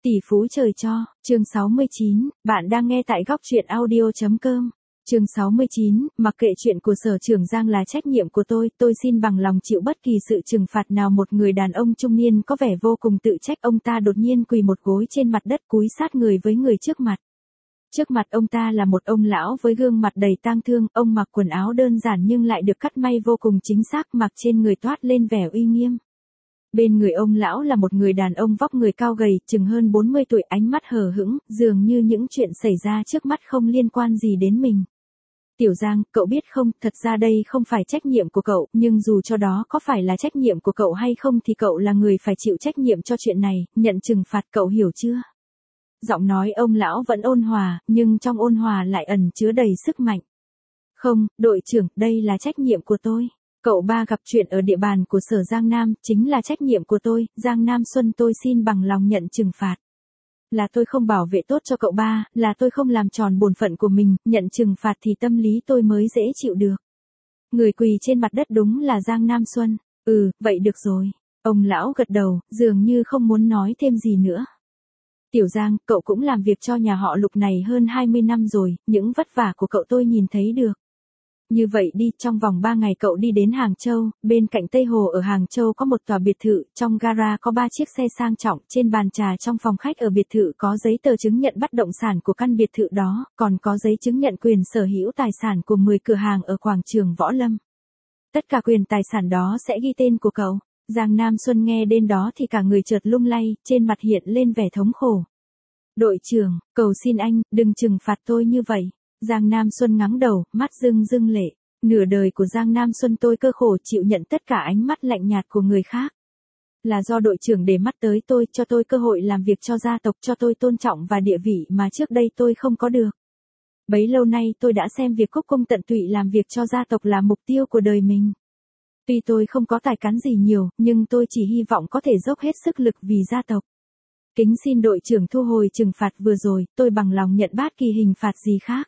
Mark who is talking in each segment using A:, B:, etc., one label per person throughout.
A: Tỷ phú trời cho, chương 69, bạn đang nghe tại góc truyện audio.com. Chương 69, mặc kệ chuyện của Sở Trưởng Giang là trách nhiệm của tôi xin bằng lòng chịu bất kỳ sự trừng phạt nào. Một người đàn ông trung niên có vẻ vô cùng tự trách, ông ta đột nhiên quỳ một gối trên mặt đất cúi sát người với người trước mặt. Trước mặt ông ta là một ông lão với gương mặt đầy tang thương, ông mặc quần áo đơn giản nhưng lại được cắt may vô cùng chính xác, mặc trên người toát lên vẻ uy nghiêm. Bên người ông lão là một người đàn ông vóc người cao gầy, chừng hơn 40 tuổi, ánh mắt hờ hững, dường như những chuyện xảy ra trước mắt không liên quan gì đến mình. Tiểu Giang, cậu biết không, thật ra đây không phải trách nhiệm của cậu, nhưng dù cho đó có phải là trách nhiệm của cậu hay không thì cậu là người phải chịu trách nhiệm cho chuyện này, nhận trừng phạt, cậu hiểu chưa? Giọng nói ông lão vẫn ôn hòa, nhưng trong ôn hòa lại ẩn chứa đầy sức mạnh. Không, đội trưởng, đây là trách nhiệm của tôi. Cậu ba gặp chuyện ở địa bàn của Sở Giang Nam, chính là trách nhiệm của tôi, Giang Nam Xuân, tôi xin bằng lòng nhận trừng phạt. Là tôi không bảo vệ tốt cho cậu ba, là tôi không làm tròn bổn phận của mình, nhận trừng phạt thì tâm lý tôi mới dễ chịu được. Người quỳ trên mặt đất đúng là Giang Nam Xuân. Vậy được rồi. Ông lão gật đầu, dường như không muốn nói thêm gì nữa. Tiểu Giang, cậu cũng làm việc cho nhà họ Lục này hơn 20 năm rồi, những vất vả của cậu tôi nhìn thấy được. Như vậy đi, trong vòng 3 ngày cậu đi đến Hàng Châu, bên cạnh Tây Hồ ở Hàng Châu có một tòa biệt thự, trong gara có 3 chiếc xe sang trọng, trên bàn trà trong phòng khách ở biệt thự có giấy tờ chứng nhận bất động sản của căn biệt thự đó, còn có giấy chứng nhận quyền sở hữu tài sản của 10 cửa hàng ở quảng trường Võ Lâm. Tất cả quyền tài sản đó sẽ ghi tên của cậu. Giang Nam Xuân nghe đến đó thì cả người chợt lung lay, trên mặt hiện lên vẻ thống khổ. Đội trưởng, cầu xin anh, đừng trừng phạt tôi như vậy. Giang Nam Xuân ngắng đầu, mắt rưng rưng lệ. Nửa đời của Giang Nam Xuân tôi cơ khổ chịu nhận tất cả ánh mắt lạnh nhạt của người khác. Là do đội trưởng để mắt tới tôi, cho tôi cơ hội làm việc cho gia tộc, cho tôi tôn trọng và địa vị mà trước đây tôi không có được. Bấy lâu nay tôi đã xem việc cúc cung tận tụy làm việc cho gia tộc là mục tiêu của đời mình. Tuy tôi không có tài cán gì nhiều, nhưng tôi chỉ hy vọng có thể dốc hết sức lực vì gia tộc. Kính xin đội trưởng thu hồi trừng phạt vừa rồi, tôi bằng lòng nhận bất kỳ hình phạt gì khác.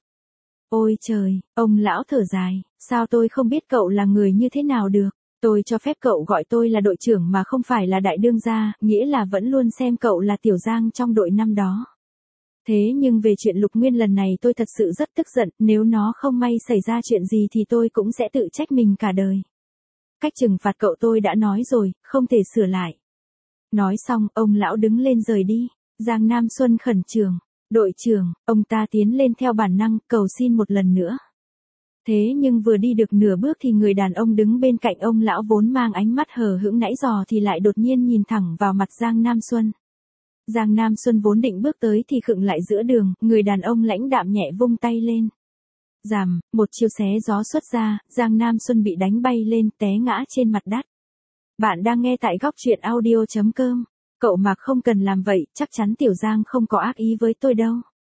A: Ôi trời, ông lão thở dài, sao tôi không biết cậu là người như thế nào được, tôi cho phép cậu gọi tôi là đội trưởng mà không phải là đại đương gia, nghĩa là vẫn luôn xem cậu là Tiểu Giang trong đội năm đó. Thế nhưng về chuyện Lục Nguyên lần này tôi thật sự rất tức giận, nếu nó không may xảy ra chuyện gì thì tôi cũng sẽ tự trách mình cả đời. Cách trừng phạt cậu tôi đã nói rồi, không thể sửa lại. Nói xong, ông lão đứng lên rời đi. Giang Nam Xuân khẩn trường. Đội trưởng, ông ta tiến lên theo bản năng, cầu xin một lần nữa. Thế nhưng vừa đi được nửa bước thì người đàn ông đứng bên cạnh ông lão vốn mang ánh mắt hờ hững nãy giờ thì lại đột nhiên nhìn thẳng vào mặt Giang Nam Xuân. Giang Nam Xuân vốn định bước tới thì khựng lại giữa đường, người đàn ông lãnh đạm nhẹ vung tay lên. Ràm, một chiêu xé gió xuất ra, Giang Nam Xuân bị đánh bay lên, té ngã trên mặt đất. Bạn đang nghe tại góc truyện audio.com. Cậu mà không cần làm vậy, chắc chắn Tiểu Giang không có ác ý với tôi đâu.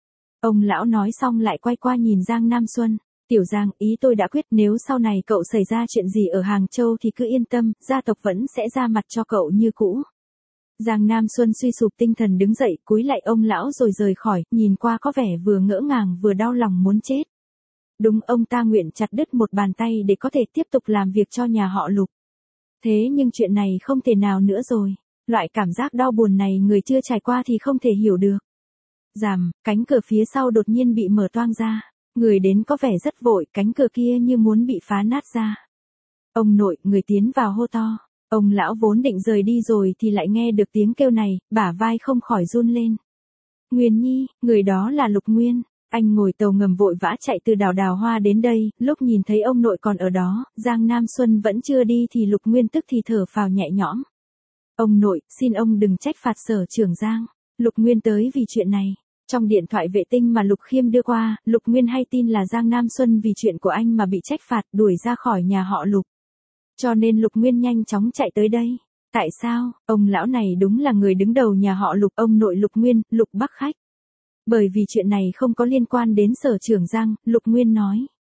A: Ông lão nói xong lại quay qua nhìn Giang Nam Xuân. Tiểu Giang, ý tôi đã quyết, nếu sau này cậu xảy ra chuyện gì ở Hàng Châu thì cứ yên tâm, gia tộc vẫn sẽ ra mặt cho cậu như cũ. Giang Nam Xuân suy sụp tinh thần đứng dậy, cúi lại ông lão rồi rời khỏi, nhìn qua có vẻ vừa ngỡ ngàng vừa đau lòng muốn chết. Đúng, ông ta nguyện chặt đứt một bàn tay để có thể tiếp tục làm việc cho nhà họ Lục. Thế nhưng chuyện này không thể nào nữa rồi. Loại cảm giác đau buồn này người chưa trải qua thì không thể hiểu được. Ràm, cánh cửa phía sau đột nhiên bị mở toang ra. Người đến có vẻ rất vội, cánh cửa kia như muốn bị phá nát ra. Ông nội, người tiến vào hô to. Ông lão vốn định rời đi rồi thì lại nghe được tiếng kêu này, bả vai không khỏi run lên. Nguyên Nhi, người đó là Lục Nguyên. Anh ngồi tàu ngầm vội vã chạy từ đảo Đào Hoa đến đây, lúc nhìn thấy ông nội còn ở đó, Giang Nam Xuân vẫn chưa đi thì Lục Nguyên tức thì thở phào nhẹ nhõm. Ông nội, xin ông đừng trách phạt Sở Trưởng Giang. Lục Nguyên tới vì chuyện này. Trong điện thoại vệ tinh mà Lục Khiêm đưa qua, Lục Nguyên hay tin là Giang Nam Xuân vì chuyện của anh mà bị trách phạt, đuổi ra khỏi nhà họ Lục. Cho nên Lục Nguyên nhanh chóng chạy tới đây. Tại sao? Ông lão này đúng là người đứng đầu nhà họ Lục, ông nội Lục Nguyên, Lục Bắc Khách. Bởi vì chuyện này không có liên quan đến Sở Trưởng Giang, Lục Nguyên nói.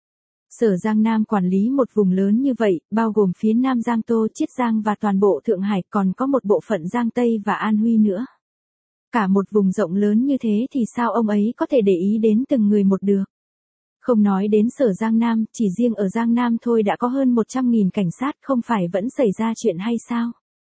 A: Sở Giang Nam quản lý một vùng lớn như vậy, bao gồm phía Nam Giang Tô, Chiết Giang và toàn bộ Thượng Hải, còn có một bộ phận Giang Tây và An Huy nữa. Cả một vùng rộng lớn như thế thì sao ông ấy có thể để ý đến từng người một được? Không nói đến Sở Giang Nam, chỉ riêng ở Giang Nam thôi đã có hơn 100.000 cảnh sát, không phải vẫn xảy ra chuyện hay sao?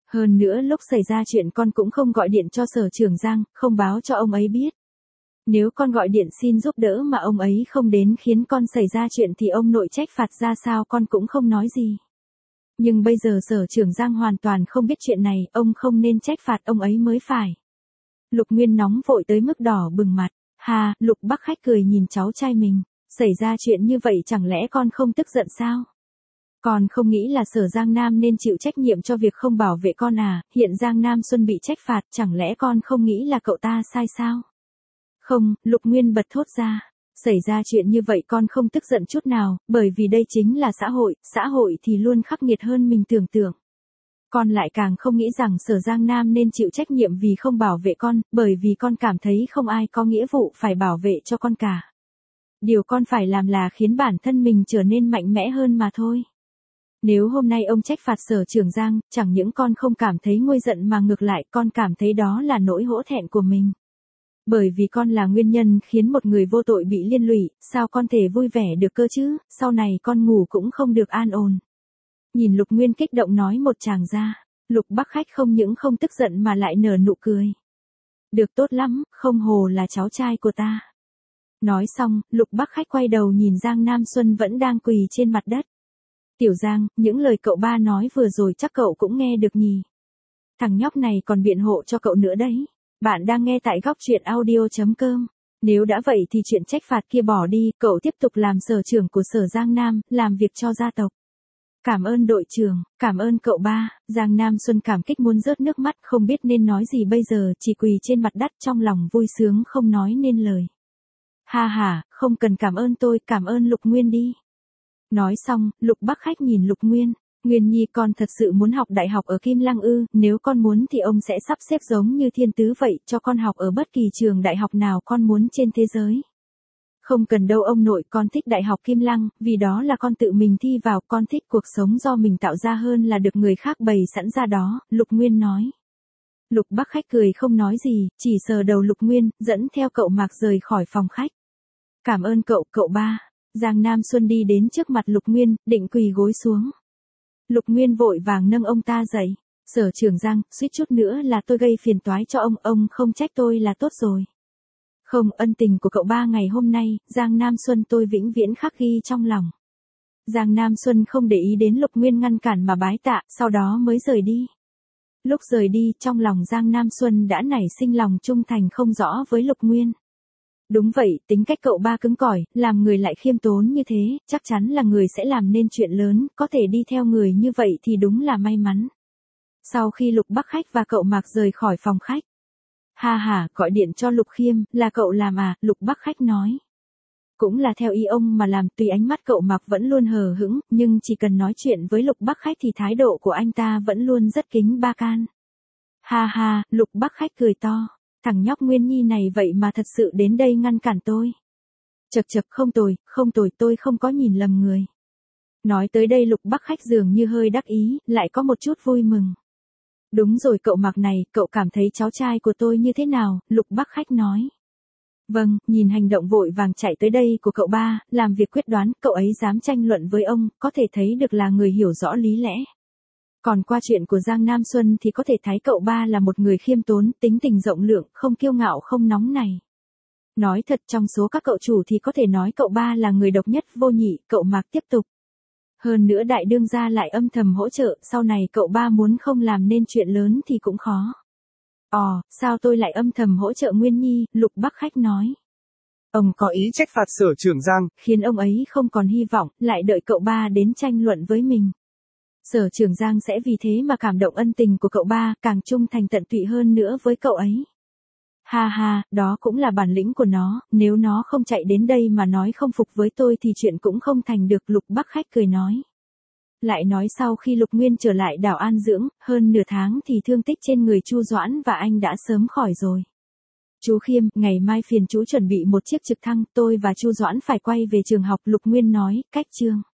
A: Hơn nữa lúc xảy ra chuyện con cũng không gọi điện cho Sở Trường Giang, không báo cho ông ấy biết. Nếu con gọi điện xin giúp đỡ mà ông ấy không đến khiến con xảy ra chuyện thì ông nội trách phạt ra sao con cũng không nói gì. Nhưng bây giờ Sở Trường Giang hoàn toàn không biết chuyện này, ông không nên trách phạt ông ấy mới phải. Lục Nguyên nóng vội tới mức đỏ bừng mặt. Hà, Lục Bắc Khách cười nhìn cháu trai mình. Xảy ra chuyện như vậy chẳng lẽ con không tức giận sao? Con không nghĩ là Sở Giang Nam nên chịu trách nhiệm cho việc không bảo vệ con à, hiện Giang Nam Xuân bị trách phạt, chẳng lẽ con không nghĩ là cậu ta sai sao? Không, Lục Nguyên bật thốt ra. Xảy ra chuyện như vậy con không tức giận chút nào, bởi vì đây chính là xã hội thì luôn khắc nghiệt hơn mình tưởng tượng. Con lại càng không nghĩ rằng Sở Giang Nam nên chịu trách nhiệm vì không bảo vệ con, bởi vì con cảm thấy không ai có nghĩa vụ phải bảo vệ cho con cả. Điều con phải làm là khiến bản thân mình trở nên mạnh mẽ hơn mà thôi. Nếu hôm nay ông trách phạt Sở Trường Giang, chẳng những con không cảm thấy nguôi giận mà ngược lại con cảm thấy đó là nỗi hổ thẹn của mình. Bởi vì con là nguyên nhân khiến một người vô tội bị liên lụy, sao con thể vui vẻ được cơ chứ, sau này con ngủ cũng không được an ổn. Nhìn Lục Nguyên kích động nói một tràng ra, Lục Bắc Khách không những không tức giận mà lại nở nụ cười. Được tốt lắm, không hồ là cháu trai của ta. Nói xong, Lục Bắc Khách quay đầu nhìn Giang Nam Xuân vẫn đang quỳ trên mặt đất. Tiểu Giang, những lời cậu ba nói vừa rồi chắc cậu cũng nghe được nhỉ. Thằng nhóc này còn biện hộ cho cậu nữa đấy. Bạn đang nghe tại góc truyện audio.com. Nếu đã vậy thì chuyện trách phạt kia bỏ đi, cậu tiếp tục làm sở trưởng của Sở Giang Nam, làm việc cho gia tộc. Cảm ơn đội trưởng, cảm ơn cậu ba. Giang Nam Xuân cảm kích muốn rớt nước mắt, không biết nên nói gì bây giờ, chỉ quỳ trên mặt đất trong lòng vui sướng không nói nên lời. Ha ha, không cần cảm ơn tôi, cảm ơn Lục Nguyên đi. Nói xong, Lục Bắc Khách nhìn Lục Nguyên. Nguyên Nhi, con thật sự muốn học đại học ở Kim Lăng ư? Nếu con muốn thì ông sẽ sắp xếp giống như Thiên Tứ vậy, cho con học ở bất kỳ trường đại học nào con muốn trên thế giới. Không cần đâu ông nội, con thích đại học Kim Lăng, vì đó là con tự mình thi vào, con thích cuộc sống do mình tạo ra hơn là được người khác bày sẵn ra đó, Lục Nguyên nói. Lục Bắc Khách cười không nói gì, chỉ sờ đầu Lục Nguyên, dẫn theo cậu Mạc rời khỏi phòng khách. Cảm ơn cậu, cậu ba. Giang Nam Xuân đi đến trước mặt Lục Nguyên, định quỳ gối xuống. Lục Nguyên vội vàng nâng ông ta dậy. Sở Trường Giang, suýt chút nữa là tôi gây phiền toái cho ông không trách tôi là tốt rồi. Không, ân tình của cậu ba ngày hôm nay, Giang Nam Xuân tôi vĩnh viễn khắc ghi trong lòng. Giang Nam Xuân không để ý đến Lục Nguyên ngăn cản mà bái tạ, sau đó mới rời đi. Lúc rời đi, trong lòng Giang Nam Xuân đã nảy sinh lòng trung thành không rõ với Lục Nguyên. Đúng vậy, tính cách cậu ba cứng cỏi, làm người lại khiêm tốn như thế, chắc chắn là người sẽ làm nên chuyện lớn, có thể đi theo người như vậy thì đúng là may mắn. Sau khi Lục Bắc Khách và cậu Mạc rời khỏi phòng khách. Ha ha, gọi điện cho Lục Khiêm, là cậu làm à, Lục Bắc Khách nói. Cũng là theo ý ông mà làm, tuy ánh mắt cậu Mạc vẫn luôn hờ hững, nhưng chỉ cần nói chuyện với Lục Bắc Khách thì thái độ của anh ta vẫn luôn rất kính ba can. Ha ha, Lục Bắc Khách cười to. Thằng nhóc Nguyên Nhi này vậy mà thật sự đến đây ngăn cản tôi. Chật chật, không tồi, tôi không có nhìn lầm người. Nói tới đây Lục Bắc Khách dường như hơi đắc ý, lại có một chút vui mừng. Đúng rồi cậu Mạc này, cậu cảm thấy cháu trai của tôi như thế nào, Lục Bắc Khách nói. Vâng, nhìn hành động vội vàng chạy tới đây của cậu ba, làm việc quyết đoán, cậu ấy dám tranh luận với ông, có thể thấy được là người hiểu rõ lý lẽ. Còn qua chuyện của Giang Nam Xuân thì có thể thấy cậu ba là một người khiêm tốn, tính tình rộng lượng, không kiêu ngạo không nóng này. Nói thật trong số các cậu chủ thì có thể nói cậu ba là người độc nhất vô nhị, cậu Mạc tiếp tục. Hơn nữa đại đương gia lại âm thầm hỗ trợ, sau này cậu ba muốn không làm nên chuyện lớn thì cũng khó. Sao tôi lại âm thầm hỗ trợ Nguyên Nhi, Lục Bắc Khách nói. Ông có ý trách phạt Sở Trường Giang, khiến ông ấy không còn hy vọng, lại đợi cậu ba đến tranh luận với mình. Sở Trường Giang sẽ vì thế mà cảm động ân tình của cậu ba, càng trung thành tận tụy hơn nữa với cậu ấy. Ha ha, đó cũng là bản lĩnh của nó, nếu nó không chạy đến đây mà nói không phục với tôi thì chuyện cũng không thành được, Lục Bắc Khách cười nói. Lại nói sau khi Lục Nguyên trở lại đảo an dưỡng, hơn nửa tháng thì thương tích trên người Chu Doãn và anh đã sớm khỏi rồi. Chú Khiêm, ngày mai phiền chú chuẩn bị một chiếc trực thăng, tôi và Chu Doãn phải quay về trường học, Lục Nguyên nói, cách chương.